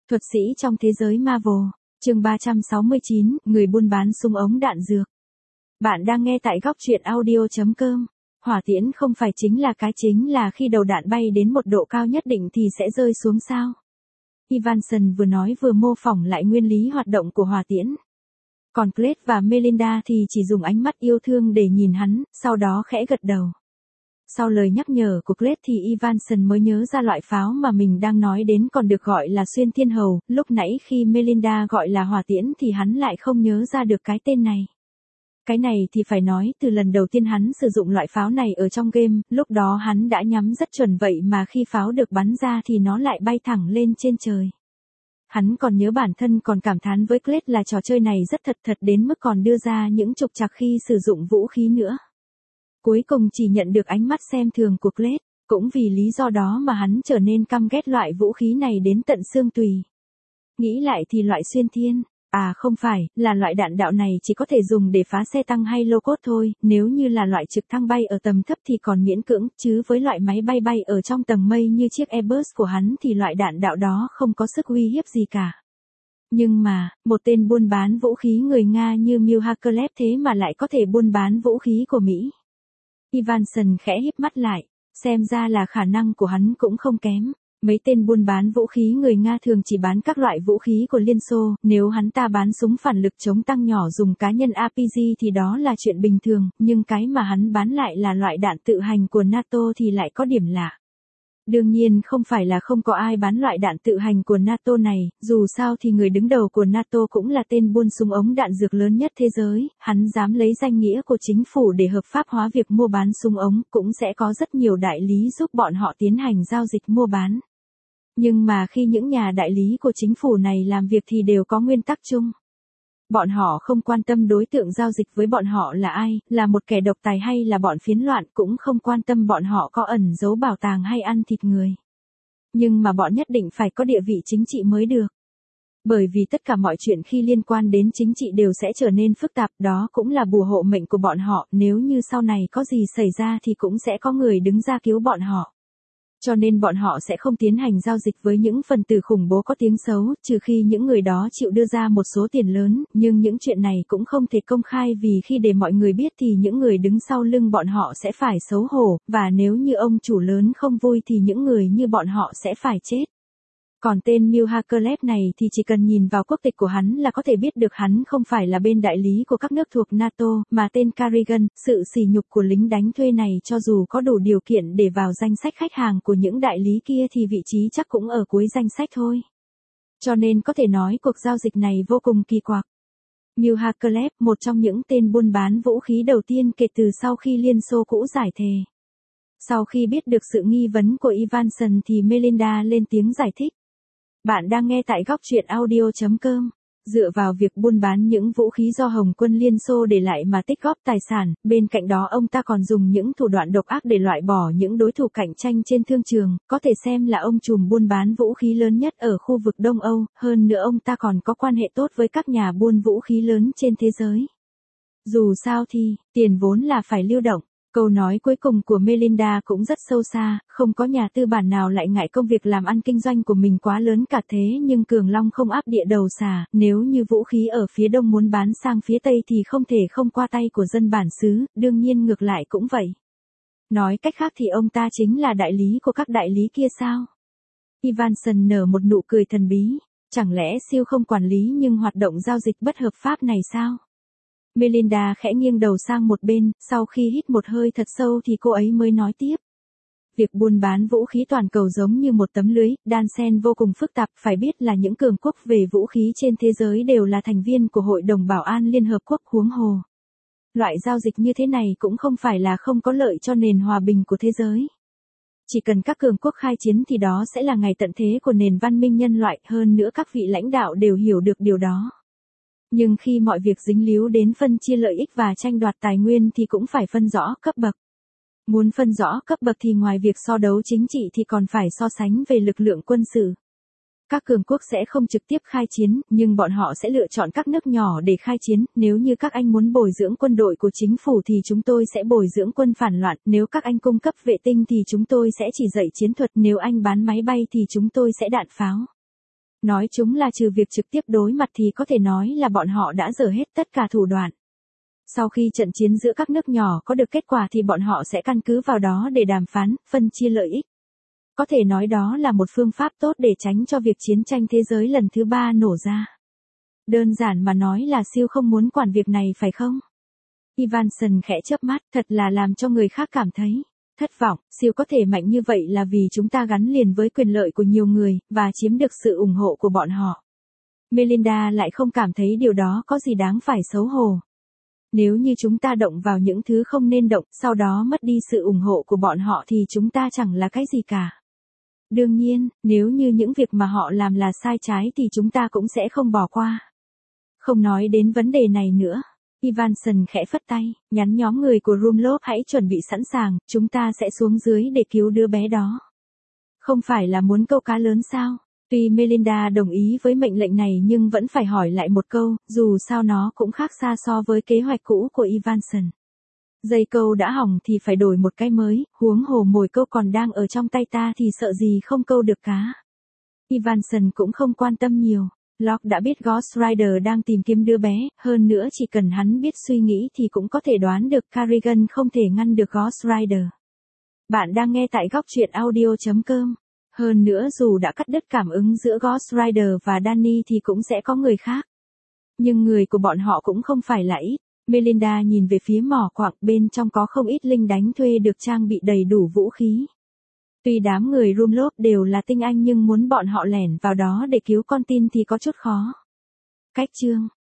Thuật sĩ trong thế giới Marvel, chương 369, người buôn bán súng ống đạn dược. Bạn đang nghe tại góc truyện audio.com. Hỏa tiễn không phải chính là khi đầu đạn bay đến một độ cao nhất định thì sẽ rơi xuống sao? Evanson vừa nói vừa mô phỏng lại nguyên lý hoạt động của hỏa tiễn. Còn Craig và Melinda thì chỉ dùng ánh mắt yêu thương để nhìn hắn, sau đó khẽ gật đầu. Sau lời nhắc nhở của Craig thì Evanson mới nhớ ra loại pháo mà mình đang nói đến còn được gọi là xuyên thiên hầu, lúc nãy khi Melinda gọi là hỏa tiễn thì hắn lại không nhớ ra được cái tên này. Cái này thì phải nói từ lần đầu tiên hắn sử dụng loại pháo này ở trong game, lúc đó hắn đã nhắm rất chuẩn vậy mà khi pháo được bắn ra thì nó lại bay thẳng lên trên trời. Hắn còn nhớ bản thân còn cảm thán với Craig là trò chơi này rất thật đến mức còn đưa ra những trục trặc khi sử dụng vũ khí nữa. Cuối cùng chỉ nhận được ánh mắt xem thường của Craig, cũng vì lý do đó mà hắn trở nên căm ghét loại vũ khí này đến tận xương tùy. Nghĩ lại thì loại xuyên thiên, không phải, là loại đạn đạo này chỉ có thể dùng để phá xe tăng hay lô cốt thôi, nếu như là loại trực thăng bay ở tầm thấp thì còn miễn cưỡng, chứ với loại máy bay ở trong tầng mây như chiếc Airbus của hắn thì loại đạn đạo đó không có sức uy hiếp gì cả. Nhưng mà, một tên buôn bán vũ khí người Nga như Mykhailev thế mà lại có thể buôn bán vũ khí của Mỹ. Evanson khẽ híp mắt lại, xem ra là khả năng của hắn cũng không kém. Mấy tên buôn bán vũ khí người Nga thường chỉ bán các loại vũ khí của Liên Xô, nếu hắn ta bán súng phản lực chống tăng nhỏ dùng cá nhân RPG thì đó là chuyện bình thường, nhưng cái mà hắn bán lại là loại đạn tự hành của NATO thì lại có điểm lạ. Đương nhiên không phải là không có ai bán loại đạn tự hành của NATO này, dù sao thì người đứng đầu của NATO cũng là tên buôn súng ống đạn dược lớn nhất thế giới, hắn dám lấy danh nghĩa của chính phủ để hợp pháp hóa việc mua bán súng ống, cũng sẽ có rất nhiều đại lý giúp bọn họ tiến hành giao dịch mua bán. Nhưng mà khi những nhà đại lý của chính phủ này làm việc thì đều có nguyên tắc chung. Bọn họ không quan tâm đối tượng giao dịch với bọn họ là ai, là một kẻ độc tài hay là bọn phiến loạn, cũng không quan tâm bọn họ có ẩn giấu bảo tàng hay ăn thịt người. Nhưng mà bọn nhất định phải có địa vị chính trị mới được. Bởi vì tất cả mọi chuyện khi liên quan đến chính trị đều sẽ trở nên phức tạp, đó cũng là bùa hộ mệnh của bọn họ, nếu như sau này có gì xảy ra thì cũng sẽ có người đứng ra cứu bọn họ. Cho nên bọn họ sẽ không tiến hành giao dịch với những phần tử khủng bố có tiếng xấu, trừ khi những người đó chịu đưa ra một số tiền lớn, nhưng những chuyện này cũng không thể công khai vì khi để mọi người biết thì những người đứng sau lưng bọn họ sẽ phải xấu hổ, và nếu như ông chủ lớn không vui thì những người như bọn họ sẽ phải chết. Còn tên Mykhailev này thì chỉ cần nhìn vào quốc tịch của hắn là có thể biết được hắn không phải là bên đại lý của các nước thuộc NATO, mà tên Carrigan, sự sỉ nhục của lính đánh thuê này cho dù có đủ điều kiện để vào danh sách khách hàng của những đại lý kia thì vị trí chắc cũng ở cuối danh sách thôi. Cho nên có thể nói cuộc giao dịch này vô cùng kỳ quặc. Mykhailev, một trong những tên buôn bán vũ khí đầu tiên kể từ sau khi Liên Xô cũ giải thề. Sau khi biết được sự nghi vấn của Evanson thì Melinda lên tiếng giải thích. Bạn đang nghe tại góc truyện audio.com. Dựa vào việc buôn bán những vũ khí do Hồng quân Liên Xô để lại mà tích góp tài sản, bên cạnh đó ông ta còn dùng những thủ đoạn độc ác để loại bỏ những đối thủ cạnh tranh trên thương trường, có thể xem là ông trùm buôn bán vũ khí lớn nhất ở khu vực Đông Âu, hơn nữa ông ta còn có quan hệ tốt với các nhà buôn vũ khí lớn trên thế giới. Dù sao thì, tiền vốn là phải lưu động. Câu nói cuối cùng của Melinda cũng rất sâu xa, không có nhà tư bản nào lại ngại công việc làm ăn kinh doanh của mình quá lớn cả thế nhưng Cường Long không áp địa đầu xà, nếu như vũ khí ở phía đông muốn bán sang phía tây thì không thể không qua tay của dân bản xứ, đương nhiên ngược lại cũng vậy. Nói cách khác thì ông ta chính là đại lý của các đại lý kia sao? Evanson nở một nụ cười thần bí, chẳng lẽ siêu không quản lý nhưng hoạt động giao dịch bất hợp pháp này sao? Melinda khẽ nghiêng đầu sang một bên, sau khi hít một hơi thật sâu thì cô ấy mới nói tiếp. Việc buôn bán vũ khí toàn cầu giống như một tấm lưới, đan xen vô cùng phức tạp, phải biết là những cường quốc về vũ khí trên thế giới đều là thành viên của Hội đồng Bảo an Liên Hợp Quốc huống hồ. Loại giao dịch như thế này cũng không phải là không có lợi cho nền hòa bình của thế giới. Chỉ cần các cường quốc khai chiến thì đó sẽ là ngày tận thế của nền văn minh nhân loại, hơn nữa các vị lãnh đạo đều hiểu được điều đó. Nhưng khi mọi việc dính líu đến phân chia lợi ích và tranh đoạt tài nguyên thì cũng phải phân rõ cấp bậc. Muốn phân rõ cấp bậc thì ngoài việc so đấu chính trị thì còn phải so sánh về lực lượng quân sự. Các cường quốc sẽ không trực tiếp khai chiến, nhưng bọn họ sẽ lựa chọn các nước nhỏ để khai chiến. Nếu như các anh muốn bồi dưỡng quân đội của chính phủ thì chúng tôi sẽ bồi dưỡng quân phản loạn. Nếu các anh cung cấp vệ tinh thì chúng tôi sẽ chỉ dạy chiến thuật. Nếu anh bán máy bay thì chúng tôi sẽ đạn pháo. Nói chúng là trừ việc trực tiếp đối mặt thì có thể nói là bọn họ đã dở hết tất cả thủ đoạn. Sau khi trận chiến giữa các nước nhỏ có được kết quả thì bọn họ sẽ căn cứ vào đó để đàm phán, phân chia lợi ích. Có thể nói đó là một phương pháp tốt để tránh cho việc chiến tranh thế giới lần thứ 3 nổ ra. Đơn giản mà nói là siêu không muốn quản việc này phải không? Ivanson khẽ chớp mắt, thật là làm cho người khác cảm thấy thất vọng. Siêu có thể mạnh như vậy là vì chúng ta gắn liền với quyền lợi của nhiều người, và chiếm được sự ủng hộ của bọn họ. Melinda lại không cảm thấy điều đó có gì đáng phải xấu hổ. Nếu như chúng ta động vào những thứ không nên động, sau đó mất đi sự ủng hộ của bọn họ thì chúng ta chẳng là cái gì cả. Đương nhiên, nếu như những việc mà họ làm là sai trái thì chúng ta cũng sẽ không bỏ qua. Không nói đến vấn đề này nữa. Ivanson khẽ phất tay, nhắn nhóm người của Rumlov hãy chuẩn bị sẵn sàng, chúng ta sẽ xuống dưới để cứu đứa bé đó. Không phải là muốn câu cá lớn sao? Tuy Melinda đồng ý với mệnh lệnh này nhưng vẫn phải hỏi lại một câu, dù sao nó cũng khác xa so với kế hoạch cũ của Ivanson. Dây câu đã hỏng thì phải đổi một cái mới, huống hồ mồi câu còn đang ở trong tay ta thì sợ gì không câu được cá. Ivanson cũng không quan tâm nhiều. Locke đã biết Ghost Rider đang tìm kiếm đứa bé, hơn nữa chỉ cần hắn biết suy nghĩ thì cũng có thể đoán được Carrigan không thể ngăn được Ghost Rider. Bạn đang nghe tại góc truyện audio.com. Hơn nữa dù đã cắt đứt cảm ứng giữa Ghost Rider và Danny thì cũng sẽ có người khác. Nhưng người của bọn họ cũng không phải là ít. Melinda nhìn về phía mỏ quặng, bên trong có không ít lính đánh thuê được trang bị đầy đủ vũ khí. Tuy đám người Rumlov đều là tinh anh nhưng muốn bọn họ lẻn vào đó để cứu con tin thì có chút khó. Cách chương